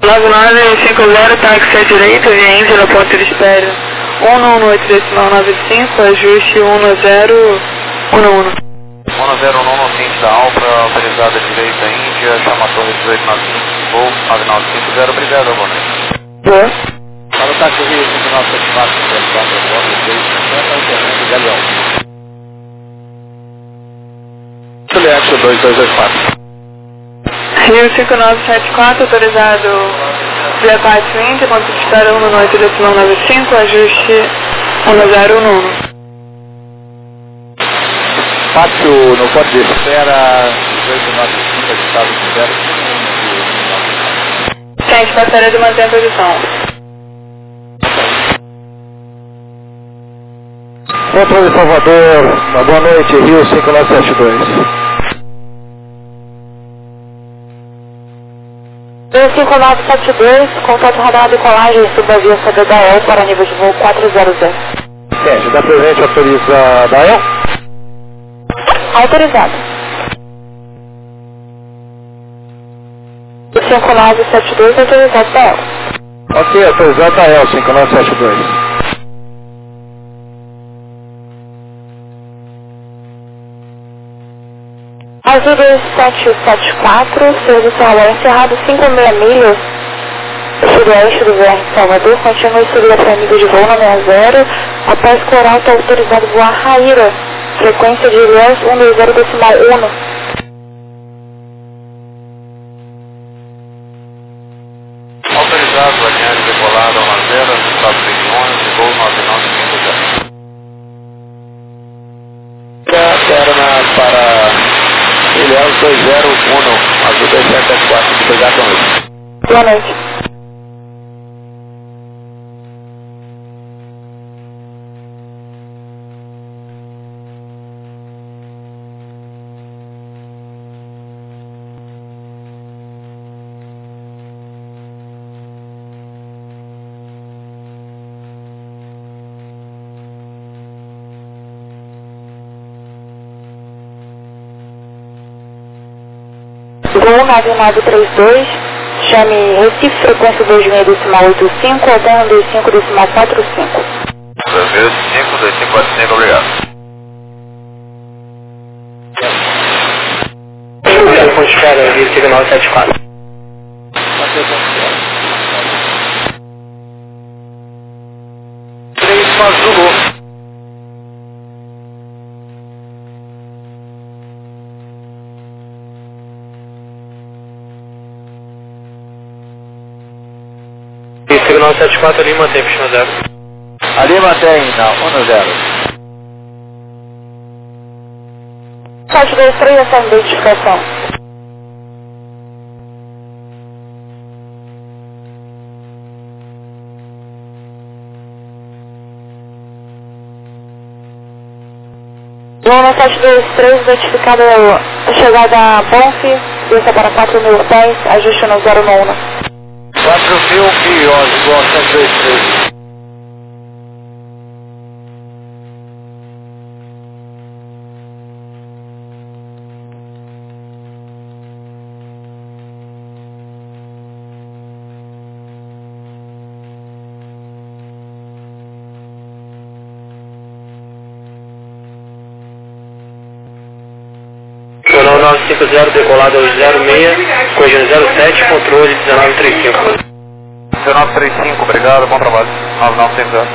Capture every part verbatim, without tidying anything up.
nove nove cinco zero, táxi à direita, via Índia, aeroporto de espera. um um oito decimal nove cinco, ajuste um zero um um. um zero um um, ciente da Alfa, autorizada direita Índia, chama a torre dezoito nove cinco, voo nove nove cinco zero, obrigado, boa noite. Boa. Para o táxi Rio cinco nove sete quatro, quatro nove seis, Fernando Galeão. Juliette dois dois dois quatro. Rio cinco nove sete quatro, autorizado via Pátio Índia, ponto de espera um oito decimal nove cinco, ajuste um zero um um. Pátio no ponto de espera dezoito nove cinco, estado de zero. Gente, passaria de manter a posição. Controle Salvador, uma boa noite, Rio cinco nove sete dois. Rio cinco nove sete dois, contato radar decolagem subavia C D H L para nível de voo quatro zero zero. Sérgio, da presente autoriza da E L? Autorizado. cinco nove sete dois, autorizado da E L. Ok, autorizado da E L cinco nove sete dois. Azul dois sete sete quatro, serviço aéreo encerrado cinco vírgula seis milhas, sudoeste do V R Salvador, continua subida para nível de voo nove zero, após coral está autorizado voar Raíra, frequência de Ilhéus um dois zero decimal um. Autorizado, alinhagem decolada um zero, quatro seis onze, voo nove nove cinco zero. Perna para Ilhéus dois zero um, Azul dois sete sete quatro, obrigado, boa noite. Boa noite. Voo nove nove três dois, chame Recife, frequência dois seis decimal oito cinco, Odan dois cinco decimal quatro cinco. dois cinco, dois cinco quatro cinco, obrigado. Ponto de espera, Rio cinco nove sete quatro. três Zulu. cinco nove sete quatro, ali mantém, Pistão zero. Ali mantém, não, um zero. sete dois três, essa identificação. Luna sete dois três, identificada a chegada a Bonf, desça para quatro mil pés, ajuste no zero nove. quatro mil e onze, igual sete dois três. Canal nove cinco zero, decolado zero seis, corrigindo zero sete, controle dezenove trinta e cinco. dezenove trinta e cinco, obrigado, bom trabalho. nove nove cinco zero.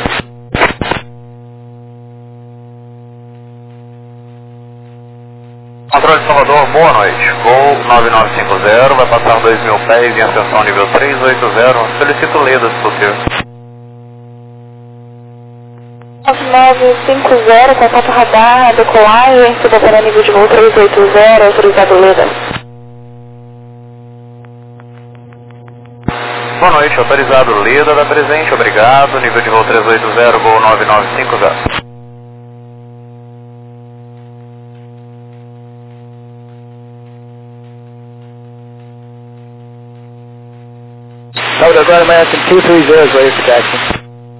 Controle de Salvador, boa noite. Voo nove nove cinco zero, vai passar dois mil pés em ascensão nível três oito zero. Solicito Leda, se possível. nove nove cinco zero, contato radar, decolagem, suba para nível de voo três oito zero, autorizado Leda. Boa noite, autorizado Leda da presente, obrigado. Nível de voo três oito zero, voo nove nove cinco zero. Salve agora, American dois três zero, ready for taxi.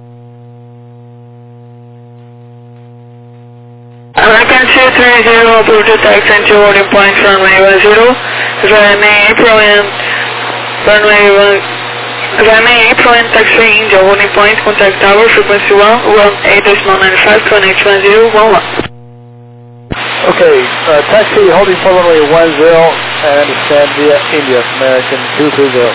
American two three zero, approved to taxi into boarding point runway one zero, runway April and runway one V M A Apron, Taxi India, holding point, contact tower, frequency one, one eight nine five, connect one zero one one. Okay, uh, taxi holding for runway one zero and stand via India, American two two zero.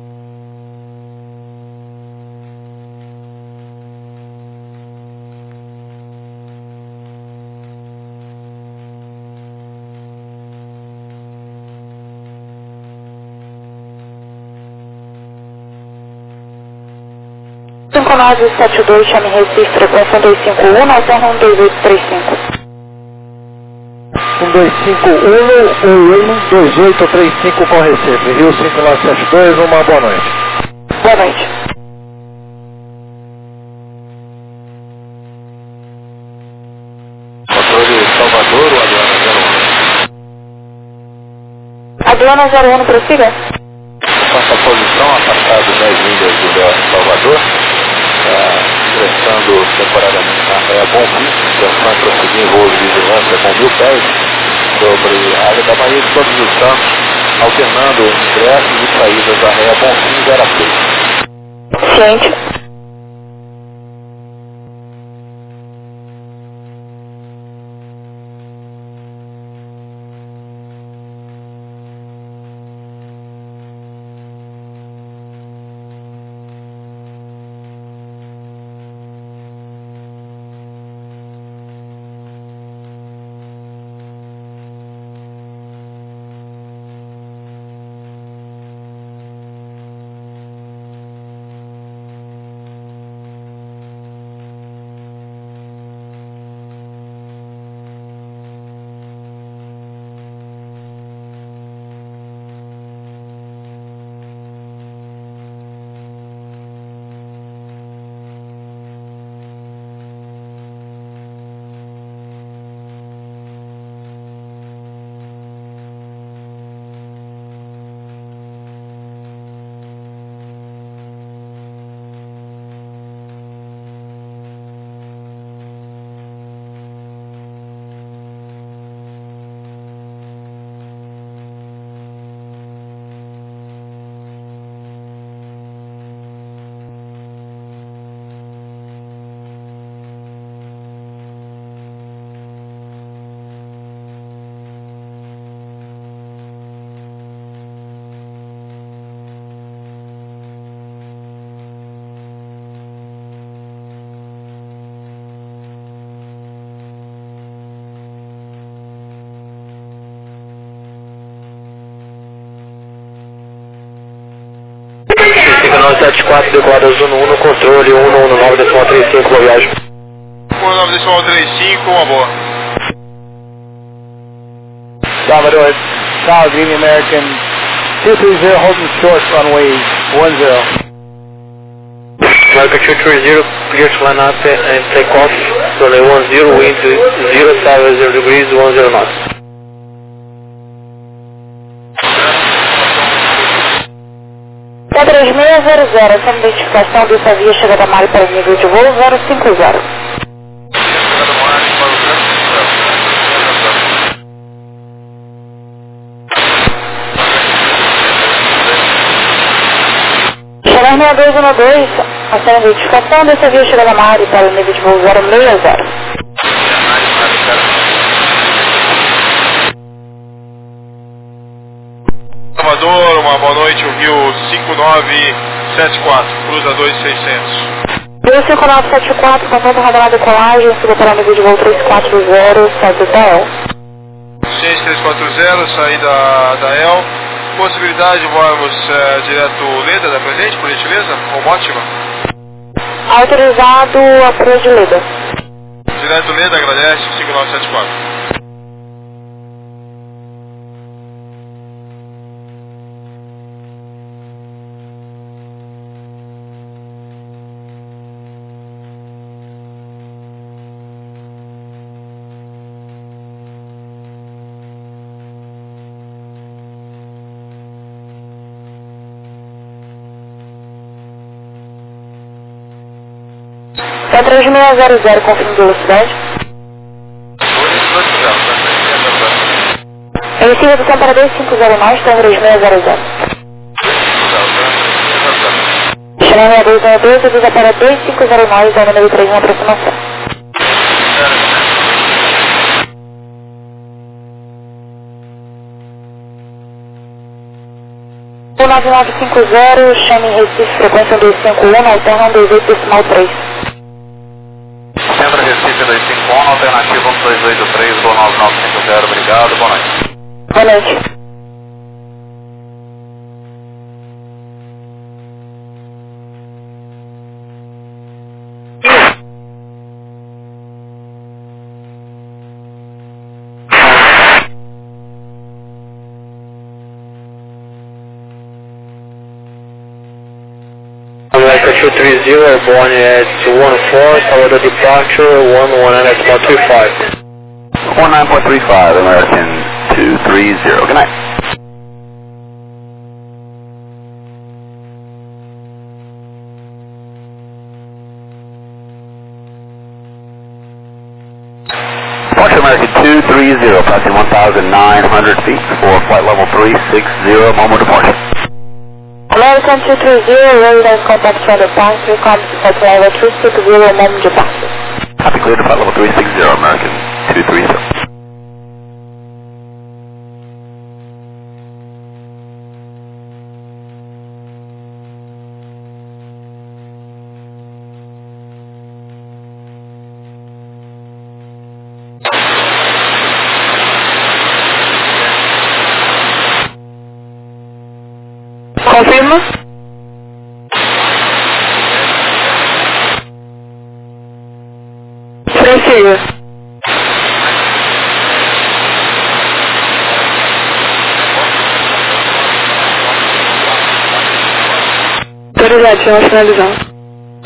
cinco nove sete dois, chame Recife, frequência um dois cinco um, alterna um dois oito três cinco. um dois cinco um, um dois oito três cinco com Recife, Rio cinco nove sete dois, uma boa noite. Boa noite. Controle Salvador ou Aduana zero um? Aduana zero um, prossiga. Nossa posição, afastado das Índias do Salvador, ingressando temporariamente na Raia Bonfim, intenção é prosseguir em voo de vigilância com mil pés sobre a área da Bahia de Todos os Santos, alternando ingressos e saídas da Raia Bonfim e Veracruz. Ciente. cinco nove sete quatro, decolada Zona um no controle, um um nove decimal trinta e cinco, boa viagem. um nove decimal trinta e cinco, uma boa. Salvador, South Green American two three zero, holding short runway one zero. American two three zero, clear to line up and take off, runway one zero, wind zero seven zero degrees, one zero knots. três seis zero zero, essa é a identificação dessa via chegada a Mari para o nível de voo zero cinco zero. Chegada seis dois um dois, essa é a identificação dessa via chegada a Mari para o nível de voo zero seis zero. Salvador, uma boa noite, o Rio cinco nove sete quatro, cruza dois mil e seiscentos. Rio cinco nove sete quatro, contato radar decolagem, suba para o nível de voo três quatro zero, saída da E L. Ciência três quatro zero, saída da E L. Possibilidade de voarmos é, direto Leda da presente, por gentileza? Ou Mótima? Autorizado a Praia de Leda. Direto Leda, agradece, cinco nove sete quatro. É três seis zero zero, confirme velocidade. Inicia redução para dois cinco zero mais, três seis zero zero. Canal dois um dois, avisa para dois cinco zero nove, da número três, uma aproximação. um nove nove cinco zero, chame Recife, frequência dois cinco um, alterna um dois oito decimal três. Centro Recife dois cinco um, alternativa um dois oito três, Gol nove nove cinco zero, obrigado, boa noite. Boa noite. America two three zero, airborne at one four, Salvador departure, one one nine point three five. one nine point three five, American two three zero, good night. Departure American two three zero, passing one thousand nine hundred feet for flight level three six zero, moment departure. American two three zero, readiness contact for departure, comes to flight level three six zero, moment departure. Copy, clear to flight level three six zero, American two three zero. Confirma? Prossiga. Autorizado, estamos finalizando.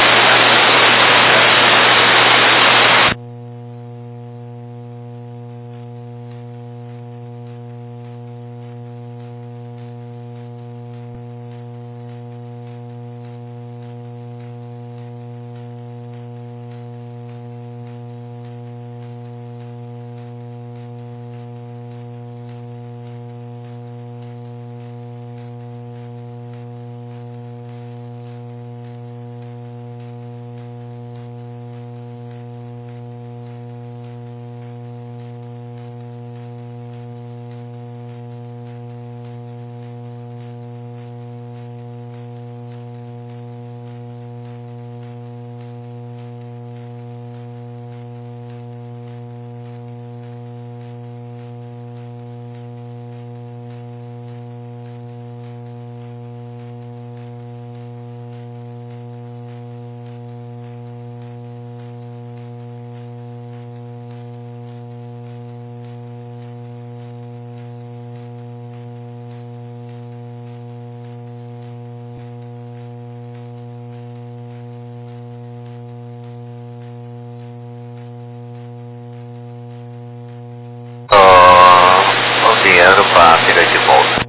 Fica de volta.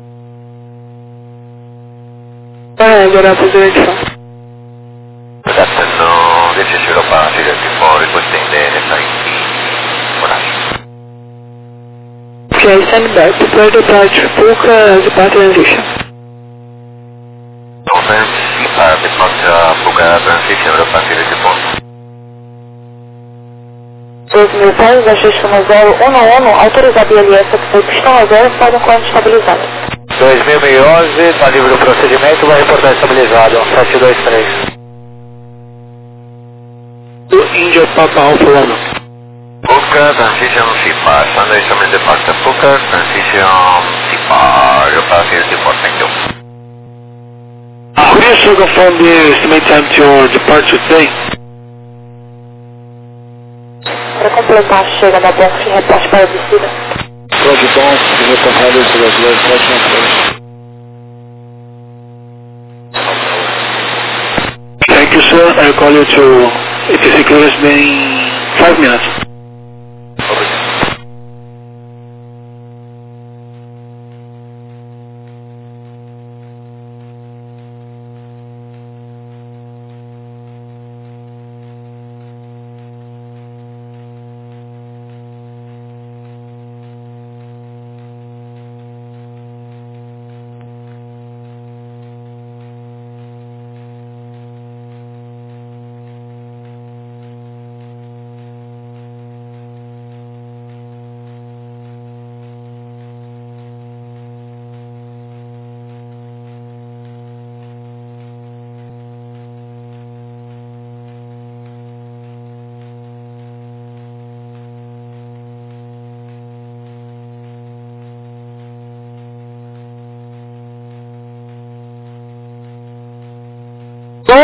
É, geral para direção. Adesso riesce a partire di fuori, poi tendere, sai, orario. Okay, stand back. Prepare departure. Puka as a transition. Confirm C P A R departure, Puka transition, para partire di volta. dois mil pés, ajuste no zero um um, autorizado I L S, foi pistão a zero, faz um corte estabilizado. dois mil e onze, está livre do procedimento, vai reportar estabilizado, sete dois três. India Papa Alpha Lama. Puka transition C P A R, Sunday summary departure, Puka transition C P A R, para partire di volta, thank you. Could you also confirm the estimate time to your departure today? Para completar a chega da Bonk, reporte para a descida. Roger Bonk, reportado sobre as duas sete Thank you, sir. I'll call you to A T C clearance in five minutes.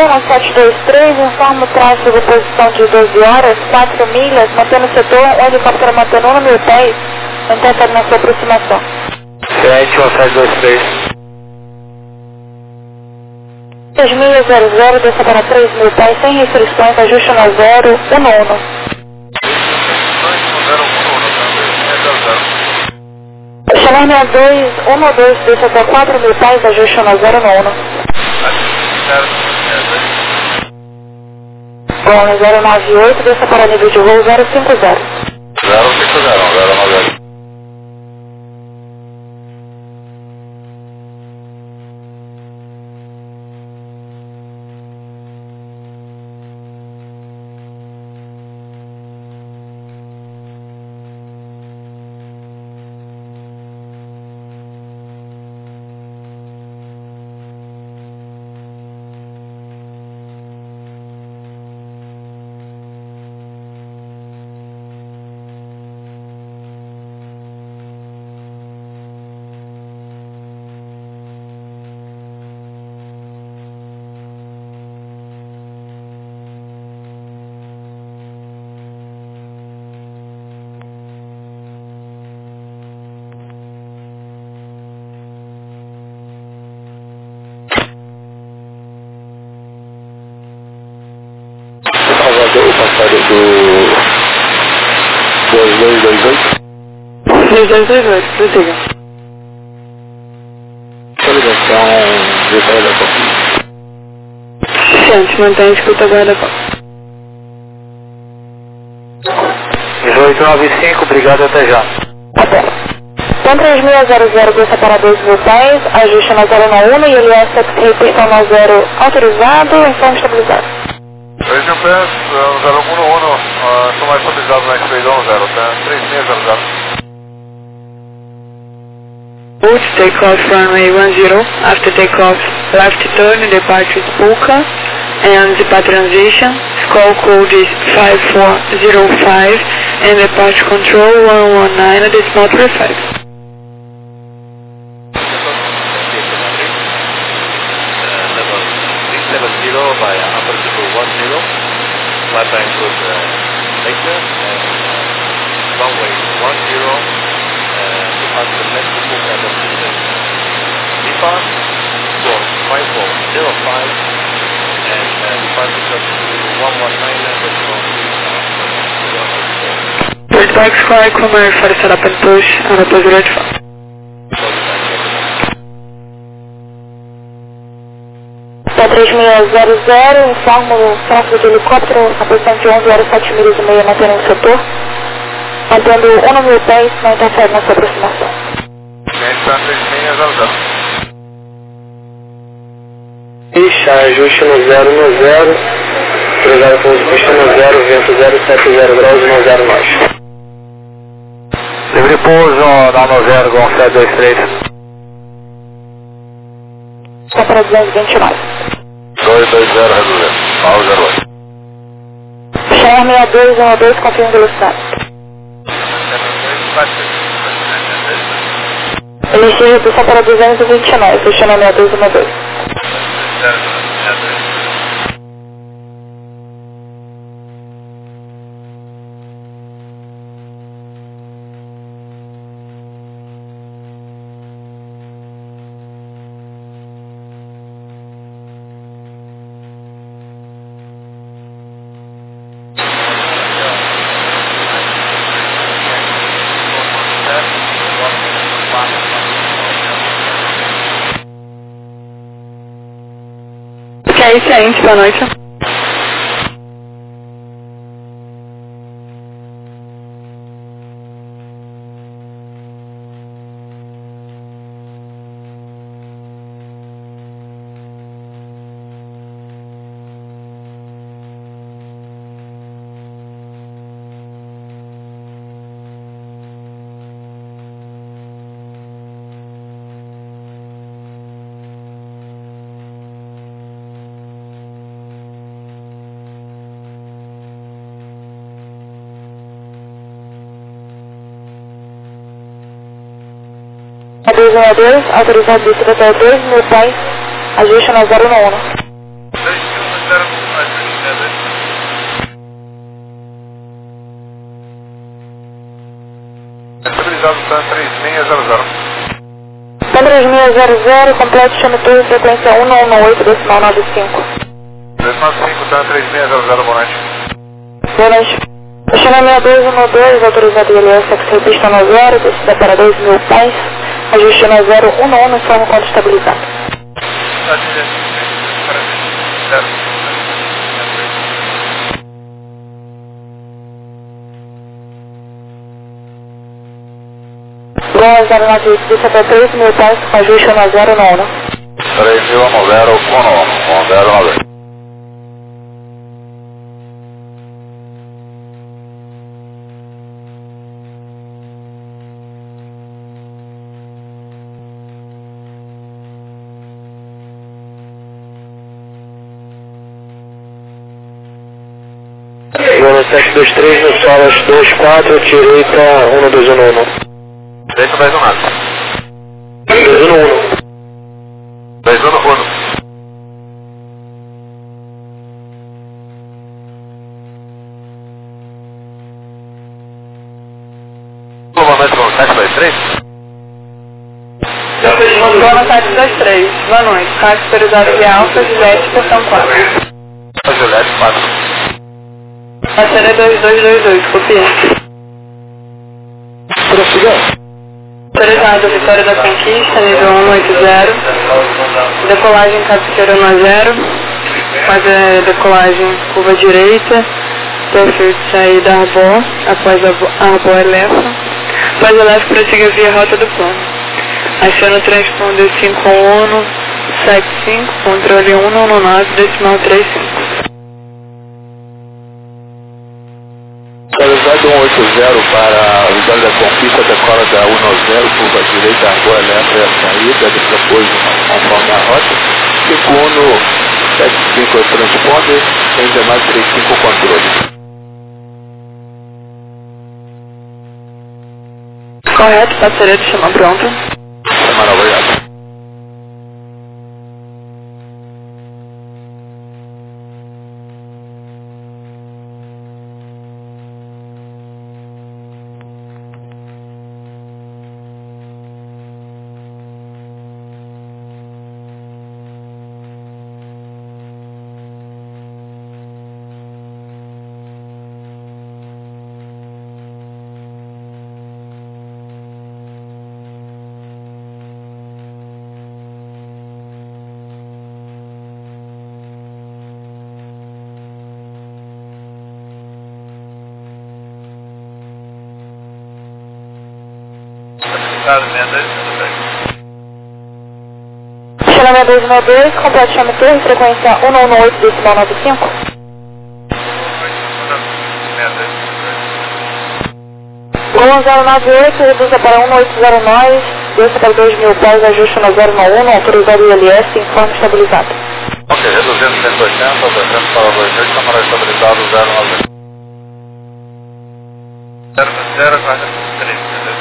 um sete dois três, informa o tráfego posição de doze horas, quatro milhas, mantendo o setor, o helicóptero mantendo um mil pés, interfere na sua aproximação. sete um sete dois três. três milhas zero zero, desça para três mil pés, sem restrições, ajuste na zero, um um. Chamar meia dois, um dois, desça até quatro mil pés, ajuste na zero, um um. Bom, zero nove oito, desça para nível de voo zero cinco zero. zero cinco zero, zero nove oito. O passado do dois dois dois oito. dois dois dois oito, prossiga. Ligação de guarda-copo. Ciente, mantém a escuta guarda-copo. dezoito nove cinco, obrigado, até já. Até. Então três milhas zero zero, desça para dois mil pés, ajuste na zero um e ele é repetição na zero autorizado, informe estabilizado. três mil pés, zero um um, estou mais estabilizado na X-Ray zero, tá? três seis zero zero. Route, takeoff runway one zero, after takeoff, left turn, departure is Puka, and Zipa transition, call code is five four zero five, and departure control one one nine at decimal three five. Via upper triple one zero, flight time code uh, later, and uh, runway one zero, uh, departure left to book at the distance. Depart, course five four zero five, and uh, departure to one one nine, decimal three. Bird Box Square, Comer, for set up and push, and oppose right front. três milhas zero zero, informa o tráfego de helicóptero na posição de onze horas sete milhas e meia, mantendo o setor, mantendo um mil pés, não interfere na sua aproximação. Ixi, ajuste no zero no zero, autorizado com os pista no zero, vento zero sete zero graus no zero nove. Livre pouso na no zero com sete dois três. Está para duzentos e vinte e nove. dois dois zero, resolveu. nove zero oito. Chama meia dois um dois, confirma velocidade. Ele chega só para duzentos e vinte e nove, fechando meia dois um dois. Ok, ciente, boa noite. dois um dois, autorizado de descer até dois mil pés, ajuste na zero um um. autorizado TAM três seis zero zero. TAM três seis zero zero, completo chame torre, frequência um um oito, decimal nove cinco. Decimal cinco, TAM três seis zero zero, boa noite. Boa noite. Chama seis dois um dois, autorizado I L S, X-Ray pista no zero, descida para dois mil pés, ajuste no zero um um, informa quando estabilizado. Gol zero nove oito, descida para três mil pés, ajuste no zero um um. três mil um zero, um zero nove. Zona sete dois três, no solas dois quatro, direita um dois um um. Direita dois um nada. dois um um. dois um um. Boa noite, vamos sete dois três? Zona sete dois três, boa noite. Rádio autorizado de Alfa, Juliette, estação quatro. Juliette quatro. Parceira dois dois dois dois, copia. Prossiga. Autorizado, Vitória da Conquista, nível um oito zero. Decolagem Capiteira um zero. Fazer decolagem curva direita. Perfil de saída Arbor, após a Arbor Elefa. Após Elefa, prossiga via rota do plano. Aciona o transponder cinco um sete cinco, controle um um nove, decimal três cinco. Autorizado um oito zero para Vitória da Conquista, decola da um zero, curva direita, Arbor Elefa e a saída, depois conforme a rota. cinco um sete cinco é o transponder, tem demais três cinco controle. Correto, parceria de chama pronta. Semana, obrigado. Chama seis dois um dois, completo chame torre, frequência um um oito, decimal nove cinco. Gol zero nove oito, reduza para um oito zero nove, desça para dois mil pés, ajuste no zero um um, autorizado I L S, informe estabilizado. Ok, reduzindo cento e oitenta, descendo para dois mil, câmara estabilizado zero nove. zero zero quarenta e três.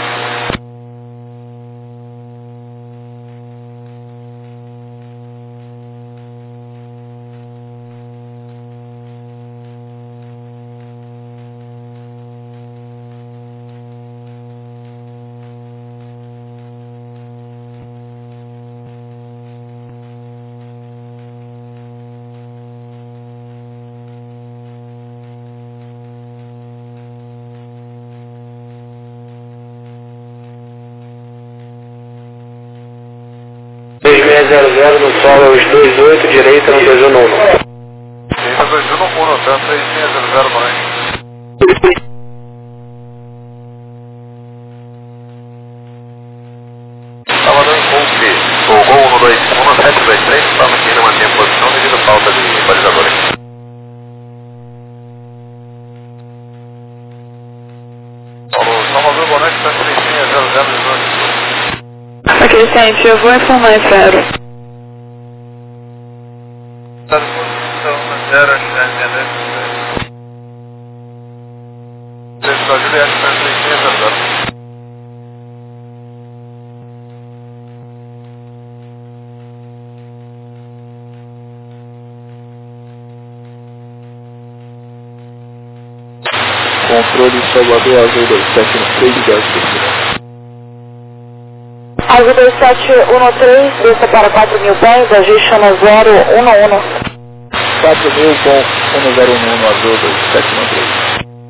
dois seis zero zero, no solas dois oito, direita um dois um um. Direita dois um um, TAM três seis zero zero, boa noite. Estava dando gol B, o gol um dois um sete dois três, estava aqui numa minha posição devido à falta de balizadores. Salvador, boa noite, TAM três seis zero zero, dois. Ok, gente, eu vou informar em Fero. Está à disposição na zero, Juliette, TAM três seis zero zero. Controle Salvador Azul dois sete seis dez. Azul dois sete um três, desça para quatro mil pés, ajuste no zero um um. quatro mil com um zero um um, Azul dois sete um três.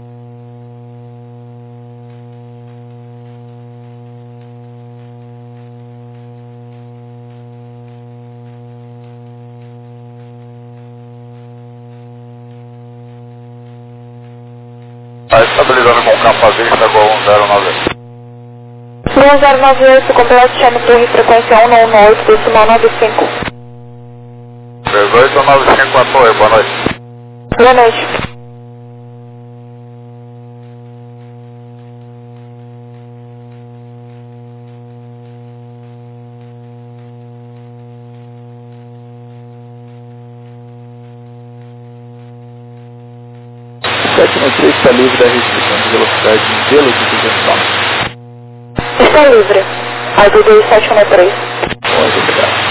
Está estabilizando com o campo vista com um zero nove. um zero nove oito, completo, chame torre, frequência um um oito, decimal nove cinco. dezoito nove cinco a torre, boa noite. Boa noite. sete um três está livre da restrição de velocidade em zelo de diversão. Está livre. Azul dois sete um três. Pode, obrigado.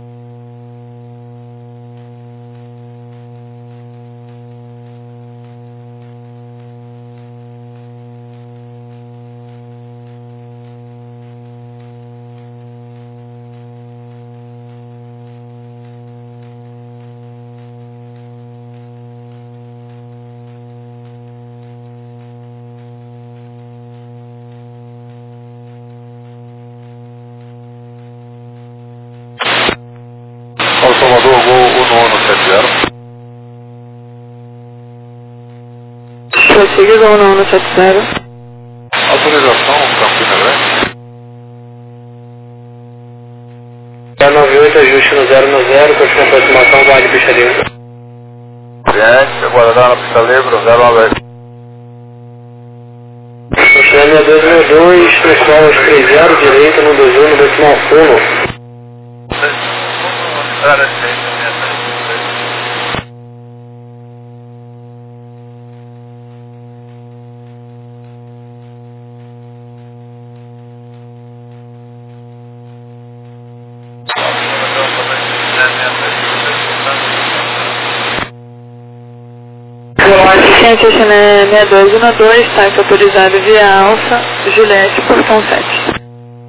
Salvador, gol um nono sete zero. Prossiga, gol um nono sete zero. Autorização, Campina Grande. zero nove oito, ajuste no zero no zero, continua a aproximação, guarde pista livre. Cliente, aguardar na pista livre, zero nove oito. Continua dois mil dois, pessoal aos três zero, direita no dois um, no decimal um. Assistente S N sessenta e dois um dois, táxi autorizado via Alfa, Juliette, portão sete.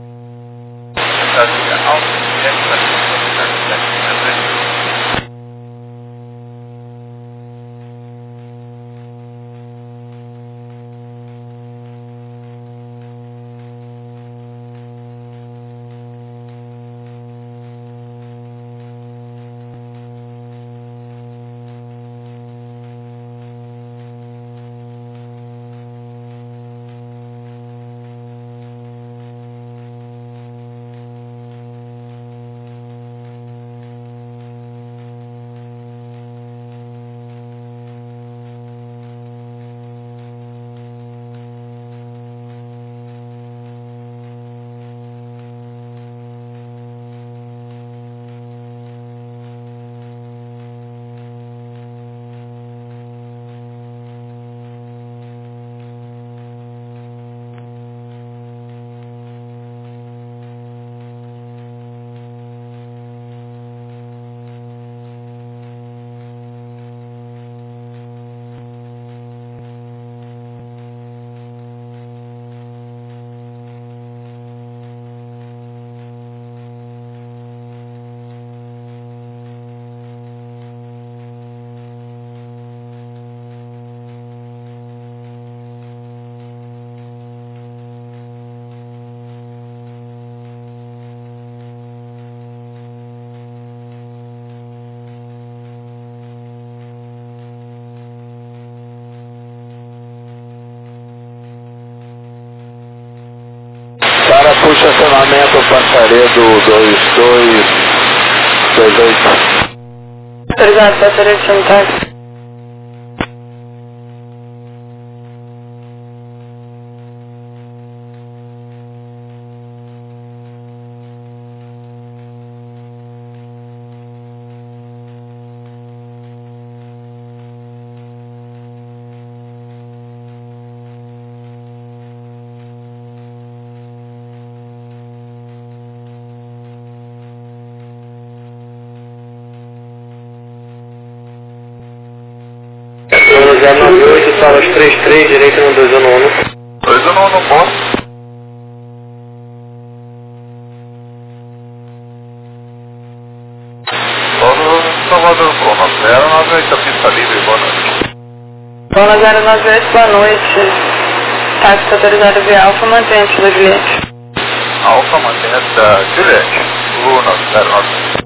Para o estacionamento Passaredo dois dois dois oito. Autorizado, Passaredo Sanitário. zero nove oito, sala aos três três, direita no dois um um. dois um um, ponto. Salvador Bruno, zero nove oito, a pista livre, boa noite. Bruno zero nove oito, boa noite. Táxi autorizado via Alfa, mantenha a da Juliette. Alfa, mantenha a da Juliette. Bruno zero nove oito.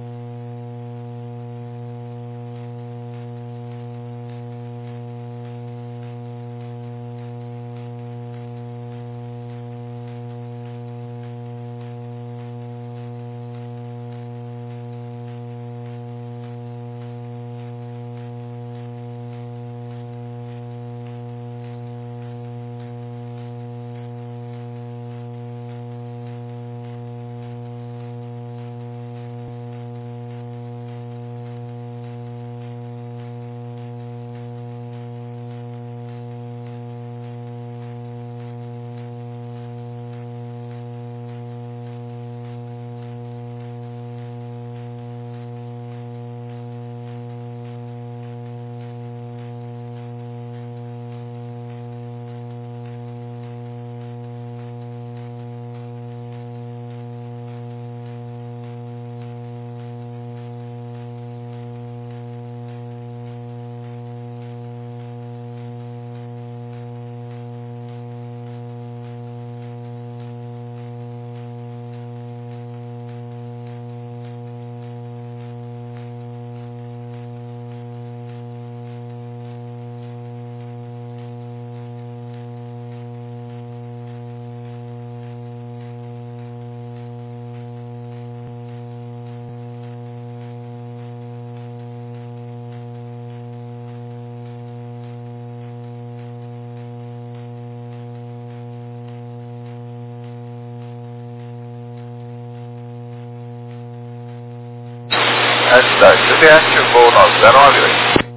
Da Juliette, voo nove zero nove oito.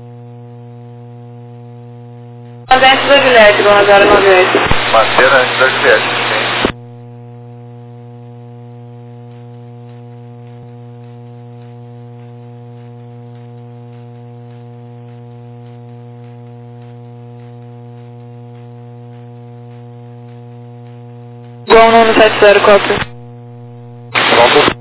Mantenha da Juliette, Bruno zero nove oito. Manter antes da Juliette, sim. Gol nono sete zero, cópia. Pronto.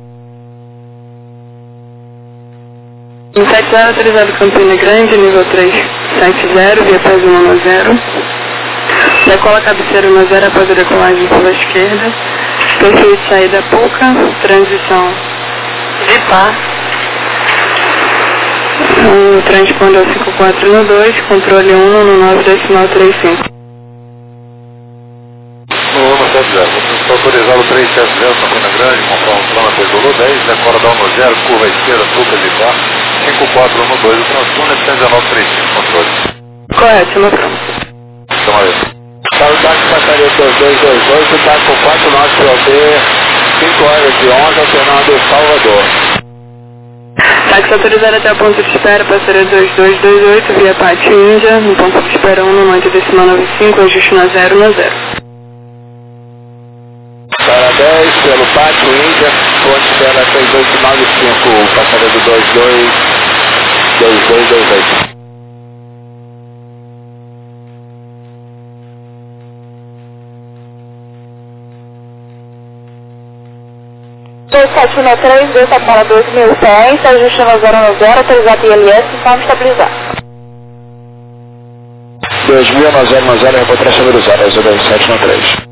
sete zero, autorizado Campina Grande, nível três sete zero, via pés um um zero. Decola cabeceira um zero após a decolagem pela esquerda. Perfil de saída pouca, transição de par. Um transpondeu cinco quatro um dois, controle um no nove decimal três cinco. No um sete zero, você está autorizado três sete zero, Campina Grande, confirmação na Peugeot dez, decola da um zero, curva à esquerda, truca de par, cinco quatro um dois, o transponder cento e dezenove trinta e cinco, controle. Correto, no pronto. Então aí. Para o táxi passaria dois dois dois oito, táxi com quatro nove P O B, cinco horas e onze, alternando Salvador. Táxi autorizado até o ponto de espera, passaria dois dois dois oito, via Pátio Índia, no ponto de espera um no oito decimal nove cinco, ajuste na zero na zero. Parabéns pelo Pátio Índia, ponto de espera seis oito nove cinco, passaria do dois dois dois dois oito. dois sete um três, dois para dois mil cem, ajuste no zero no zero, autorizado I L S, forma estabilizar. dois mil no zero no zero, repor tração zero zero, dois sete um três.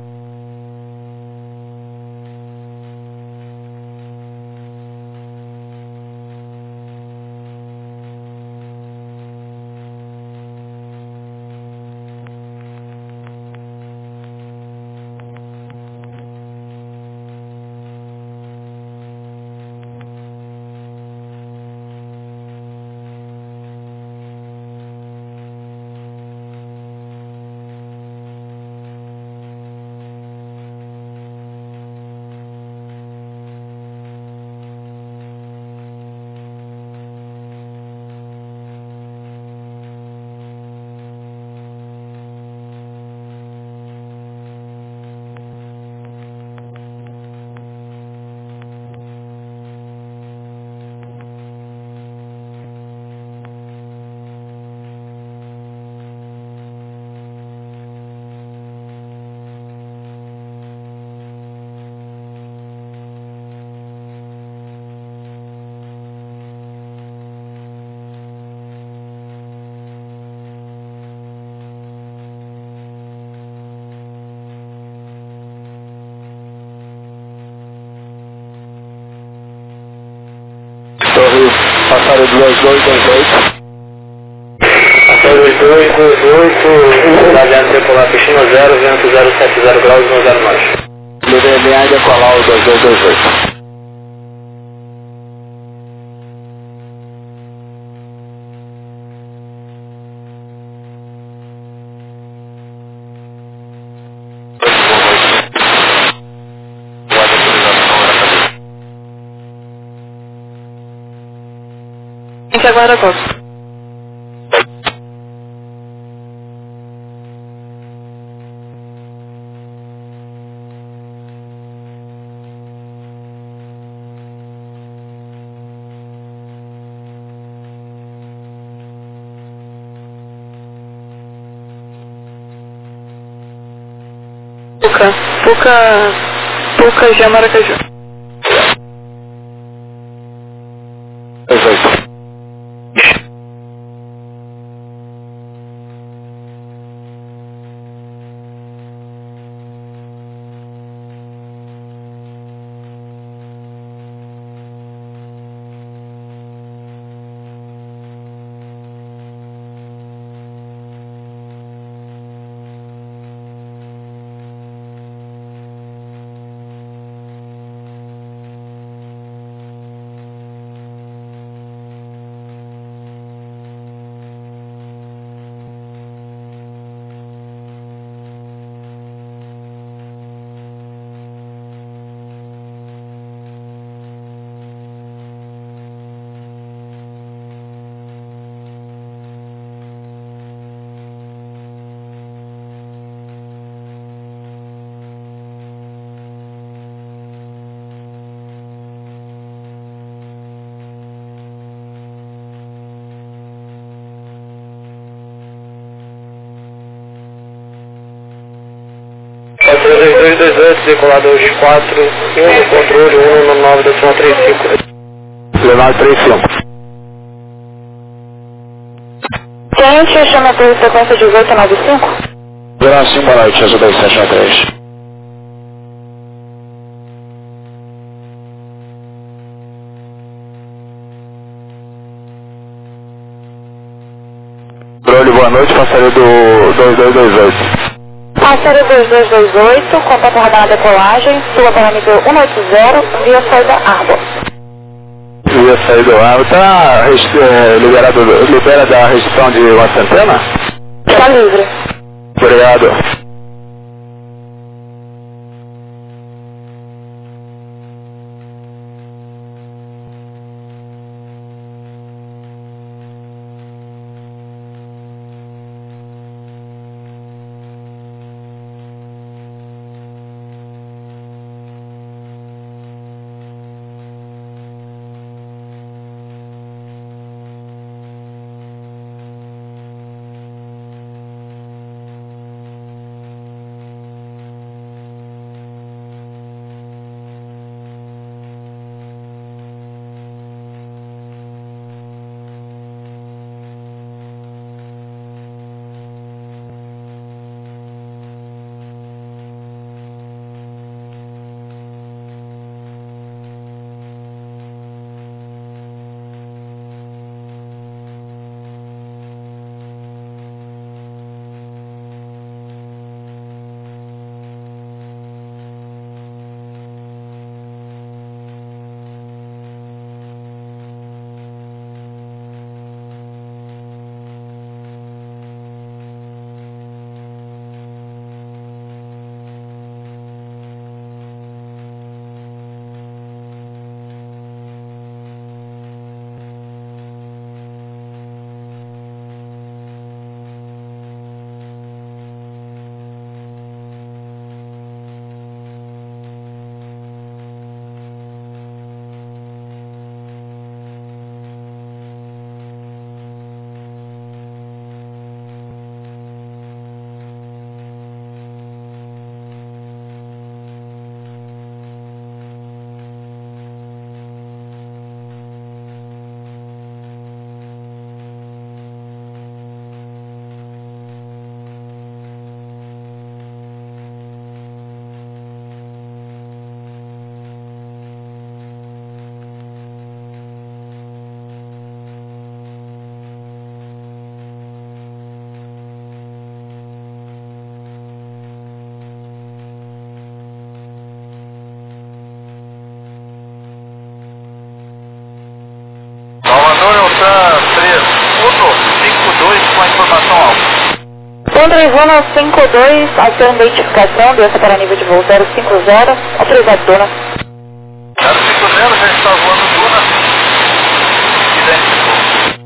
Passaram do dois dois dois oito. Passaram dois dois dois oito, radiante decolar Peixinho zero, vento zero sete zero graus, um zero nove. Linha decolar o dois dois dois oito. A gente aguarda a costa. Puca, Puca, Puca, já Maracaju. dois oito. quatro dois dois dois oito, decolar dois quatro, um, controle um no nove decimal trinta e cinco. Leonardo trinta e cinco. Gente, chama por sequência dezoito noventa e cinco. Verão cinco, boa noite, azul dois sete três. Brolho, boa noite, passaria do dois dois dois oito. Passaria dois dois dois oito, contato radar na decolagem, sul parâmetro cento e oitenta, via saída Arbor. Via saída Arbor, tá é, liberado, libera da restrição de uma centena? Está livre. Obrigado. Autorizando ao cinco dois, a sua identificação, dessa para nível de voo zero cinco zero, autorizado, dona. zero cinco zero, já está voando Duna. Identificou.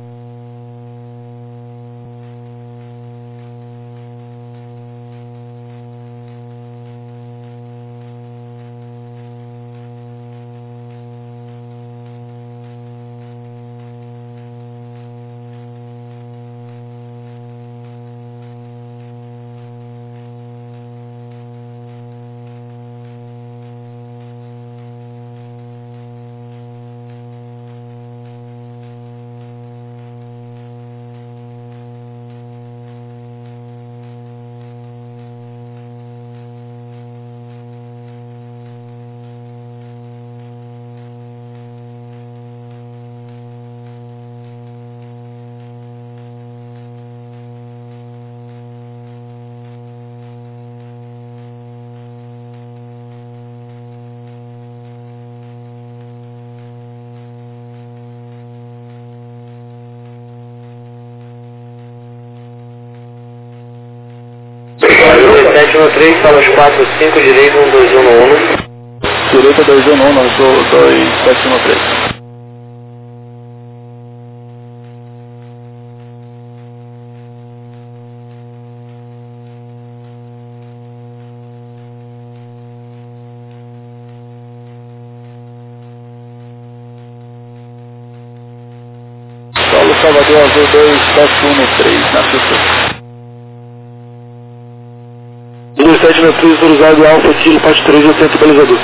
sete um três, estamos quatro cinco, direito um dois um um. Direita dois um um, nós dois sete um três. Solo Salvador Azul dois sete um três, na pista. dois sete um três, autorizado Alfa Kilo, parte três, centro balizador.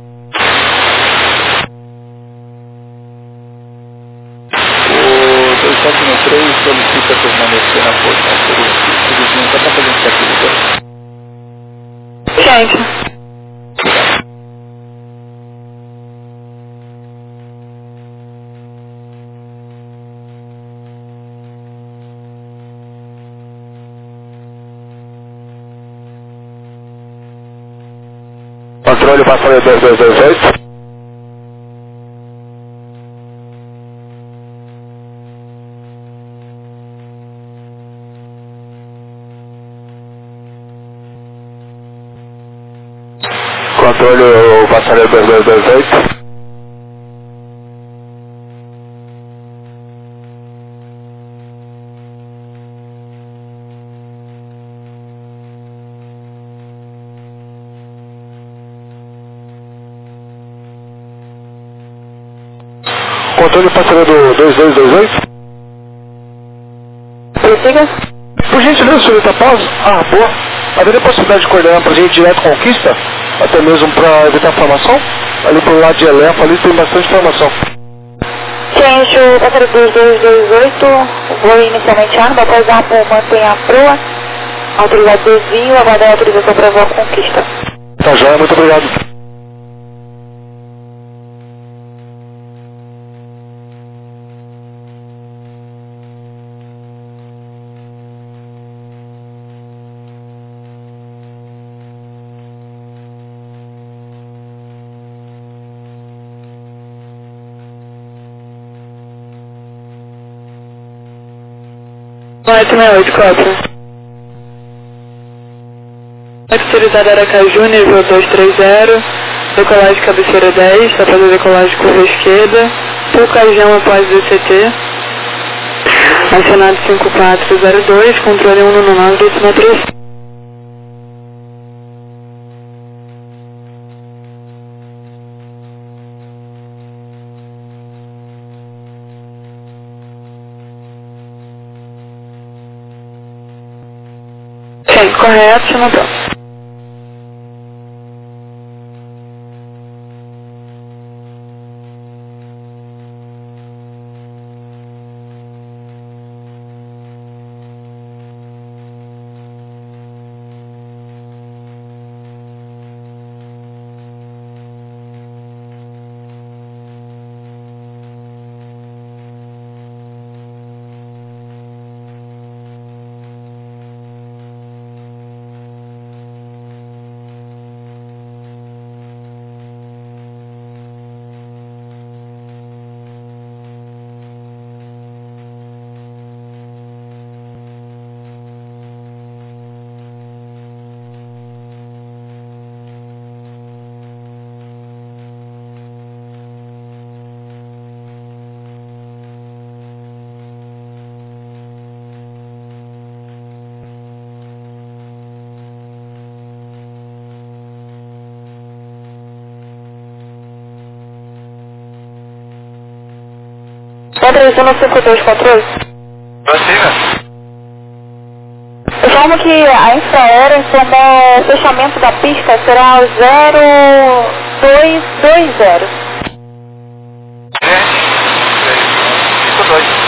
O dois sete um três solicita permanecer na posição seguinte, só para fazer um check de Gente. Controle passageiro dois dois dois oito. Controle passageiro dois dois dois oito. Controle passageiro do dois dois dois oito. Prossiga. Por gentileza, senhorita pausa. Ah, boa. Haveria possibilidade de coordenar para a gente direto Conquista? Até mesmo para evitar formação? Ali pro lado de Elefa, ali tem bastante formação. Change o passageiro dois dois dois oito, voo inicialmente arma, após a APO mantém a proa, autorizado desvio, aguardar a autorização para voo Conquista. Tá joia, muito obrigado. oito seis oito, quatro. Autorizado Aracaju, nível dois três zero, decolagem cabeceira dez, para fazer decolagem curva esquerda, Pulcajão após D C T, acionado cinco quatro zero dois, controle um nove nove, décima três. Sim, correto, chama pronto. três um cinco dois quatro oito. Prossiga. Informo que a Infraero informou o fechamento da pista será o zero dois dois zero. cinco dois.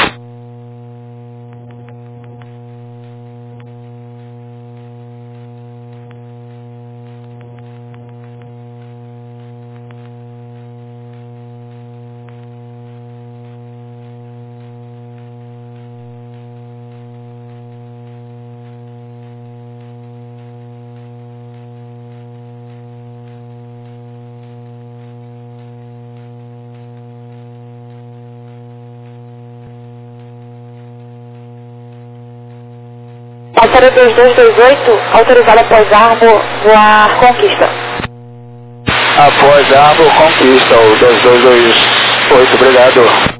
Altura dois dois dois oito, autorizada após armo, voar Conquista. Após armo, Conquista, o dois dois dois oito, obrigado.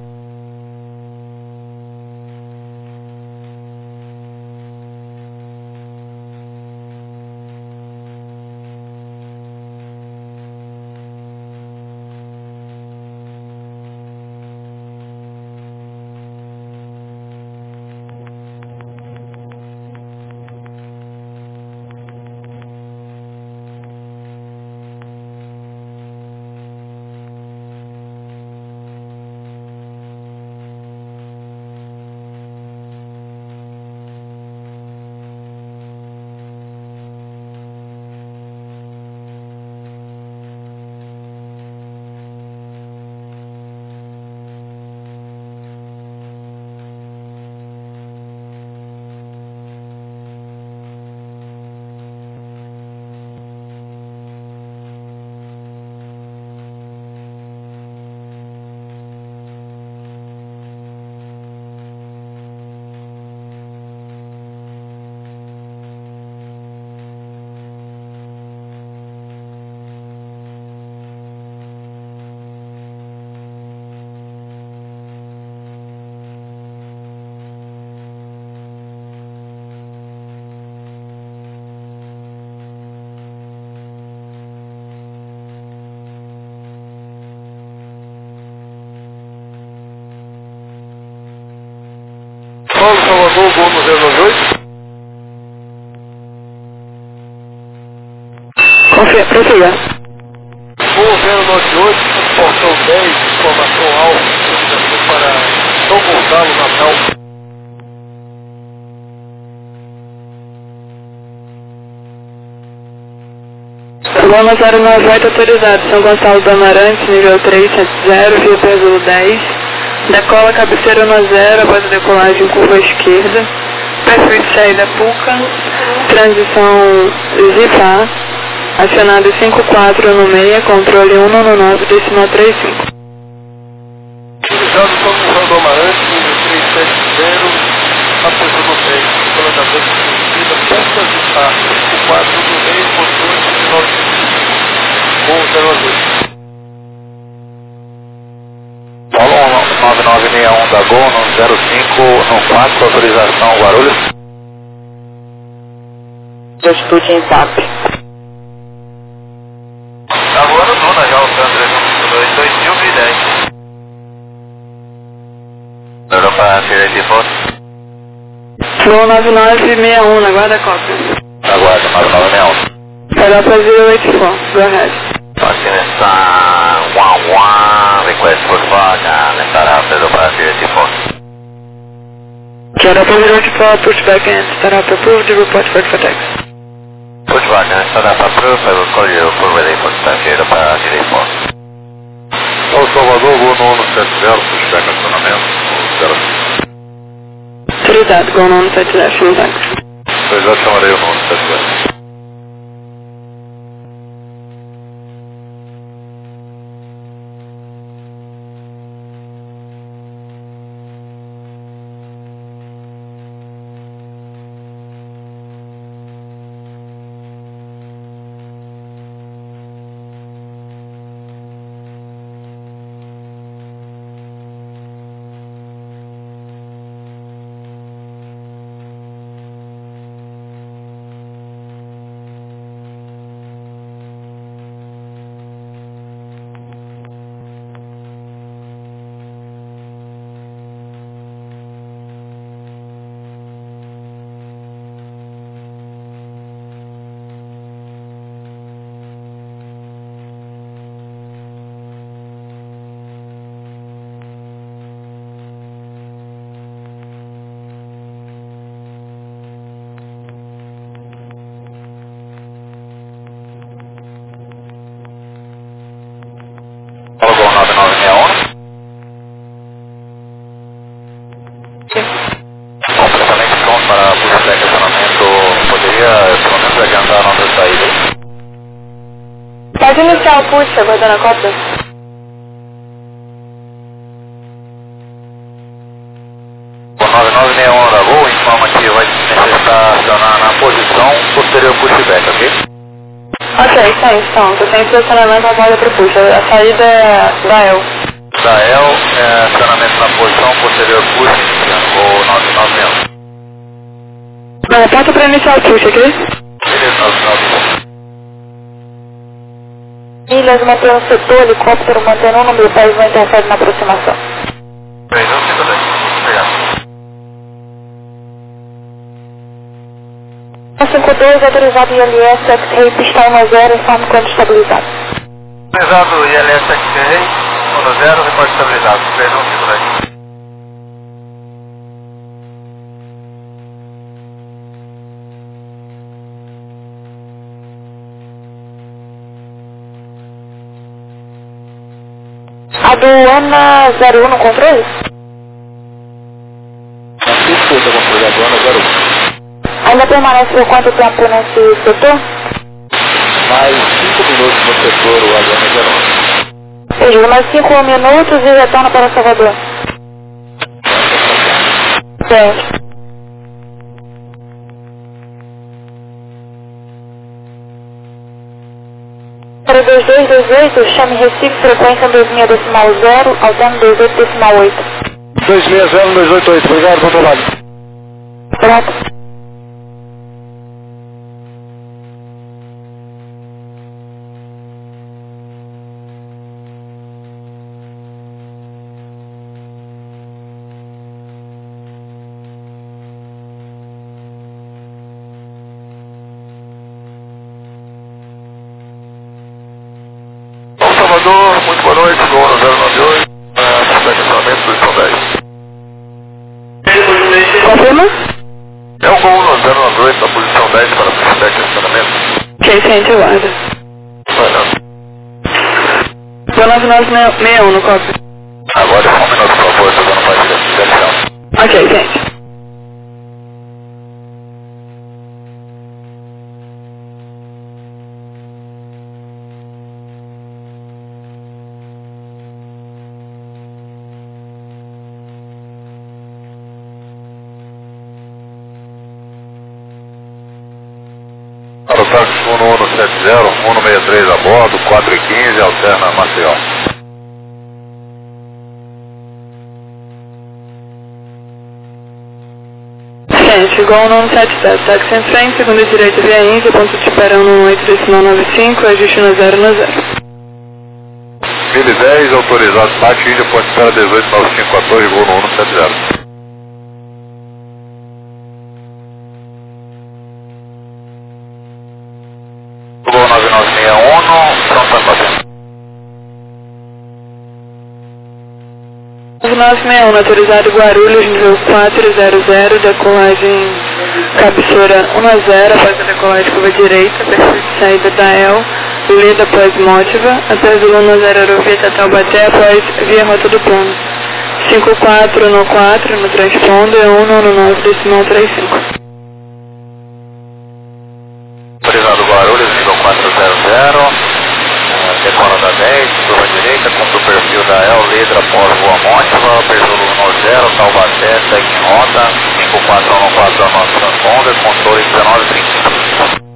Paulo Salvador, voo no zero nove oito. Confia, prossiga. Voo zero nove oito, portão dez, informação alfa, para São Gonçalo, Natal. Lama zero nove oito autorizado, São Gonçalo do Amarante, nível três sete zero, via Peso dez. Decola cabeceira no zero, após a decolagem curva à esquerda. Perfil de saída Puca, transição Zifá, acionado cinco quatro no meio, controle um nove nove, decimal trinta e cinco. Utilizado São Gonçalo do Amarante, nível três sete zero, a Peso dez, decoladamente subida, perto da Zifá, cinco quatro no meio, controle dezenove voo zero nove oito. Paulo nove nove seis um da Gol, no zero cinco, no quatro, autorização Guarulhos. Atitude em zap. Tá voando Duna já, o Sandra dois dois mil e dez. Europa Firete Foto. Flow nove nove seis um, na guarda cópia. Aguarda, nove nove seis um. Europa zero oito quatro, go ahead. Destination one one, request push back and start up the Europa Firete Foto. Europa zero oito quatro, push back and start up approved, report for tax. Push back and start up approved, I will call you for ready for taxi Europa Firete Foto. Paulo Salvador, voo no um sete zero, push back acionamento, zero cinco. Autorizado, go on sete zero, tax. Eu já chamarei o nome sete zero. consegue andar na nossa saída? Pode iniciar o pulse, aguardando a cópia. O nove nove seis um da Gol informa que vai necessitar acionar na posição posterior pushback, ok? Ok, sim, então, eu tenho estacionamento na vaga para o push. A saída é da E L. Da E L, é, acionamento na posição posterior push, ou nove nove seis um. Não, passa para iniciar o push, ok? Beleza, nove nove seis um. Milhas mantendo o setor, helicóptero mantendo o número dez, não interfere na aproximação. três um cinco dois, obrigado. cinco dois, autorizado I L S, X-Ray, pista um zero, informe quando estabilizado. Autorizado I L S X-Ray, um zero, reporte estabilizado, três um cinco dois. Aduana zero um no controle? Escuta, controle aduana zero um. Ainda permanece por quanto tempo nesse setor? Mais cinco minutos no setor, o aduana zero um. Entendi, mais cinco minutos e retorna para Salvador. Certo. Para dois dois dois oito, chame Recife, frequência dois seis decimal zero, alterno dois oito decimal oito. dois seis zero dois oito oito, obrigado, bom trabalho. Pronto. Salvador, muito boa noite, Gol no zero nove oito, estacionamento posição dez. Confirma? É o Gol no zero nove oito, na posição dez para pushback de estacionamento. Ok, sim, te aguarda. Vai não. Gol nove nove seis um no cópia. Agora só um minuto, por favor, estou dando mais direção. Ok, gente. Para o táxi um um sete zero, um seis três a bordo, quatro e quinze, alterna Maceió. Gente, igual no sete sete, táxi em frente, segunda direita via Índia, ponto de espera um oito decimal nove cinco, ajuste no zero no zero. mil e dez, autorizado táxi Índia, ponto de espera dezoito nove cinco quatorze, voo no um sete zero. Gol nove nove seis um, pronto a fazer. nove nove seis um, autorizado Guarulhos, nível quatro zero zero, decolagem cabeceira um a zero, após a decolagem curva direita, perfil de saída da E L, lida após Mótiva, até Zulu um zero aerovia Taubaté, após via rota do plano. cinco quatro no quatro, no transponder, um no nove decimal trinta e cinco. Autorizado Guarulhos, nível quatro zero zero, decola da dez, curva direita, cumpre o perfil da E L, letra após Rua Mótiva, perfil um zero, Taubaté, segue em rota, cinco quatro um quatro nosso transponder, controle dezenove trinta e cinco.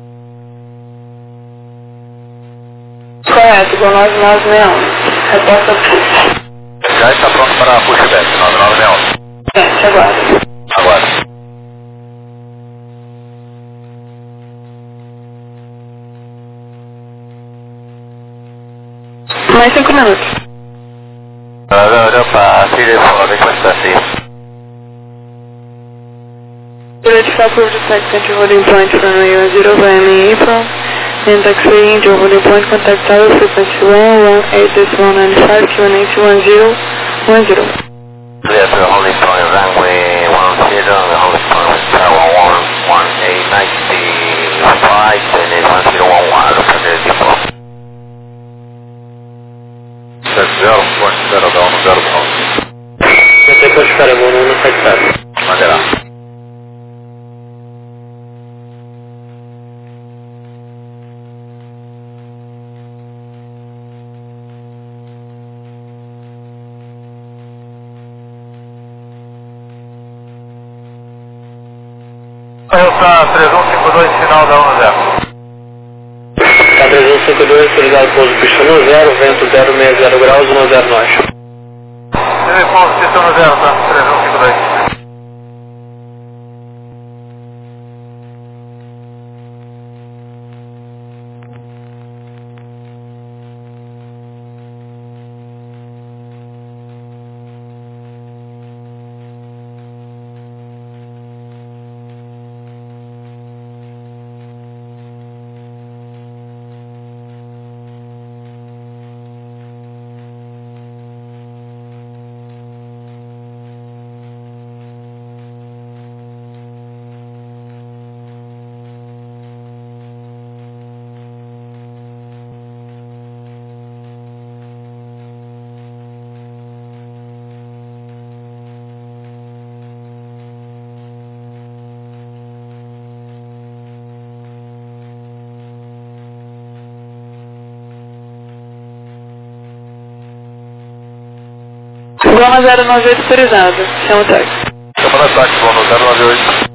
Correto, igual nove nove seis um. Resposta push. Já está pronto para pushback, nove nove seis um. Gente, aguarda. Agora. Mais cinco minutos. Agora para telefone, como está assim? Direct Southward to Second holding point from Rio zero Miami April. And taxi into holding point contact tower frequency one one eight decimal nine five Q N H one zero one zero. Yes, the holding point runway one zero, the holding point is tower one one eight ninety five, and then one zero one one, for the default. sete zero, ponte zero, dá um zero ponto. Você pode ficar bom no sete zero. Mande lá. Delta três um cinco dois, final da um zero. Tá três um cinco dois, autorizado pouso pista um zero, vento zero seis zero graus, um zero nós. Teve pouso pista um zero, tá? três um cinco dois. Goma zero nove oito autorizado. Chama o táxi. Chama da táxi, Goma zero nove oito.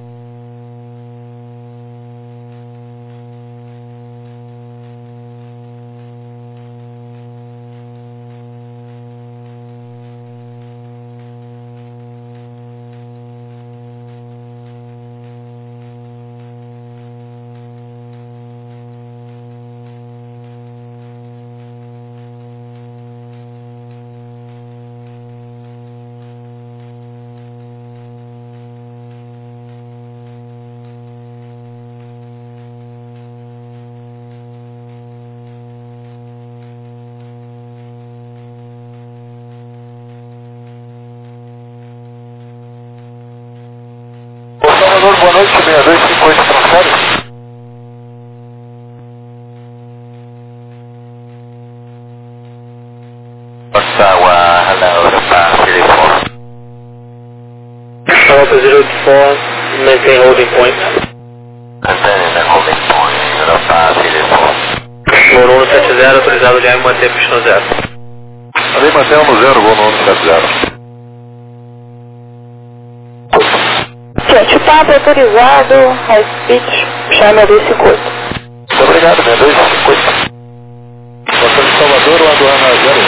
Salvador, boa noite, seis dois cinco oito, transfere. Ottawa, hello, the pass zero four. Alpha zero four, maintain holding point. Antônio, na holding point, zero pass zero four. Voo no sete zero, autorizado de manter pista zero. Ali mantém no zero, voo no sete zero. Gente, papo autorizado, high speed, chama dois cinco oito. Muito obrigado, seis dois cinco oito. Passando de Salvador, o Aduana zero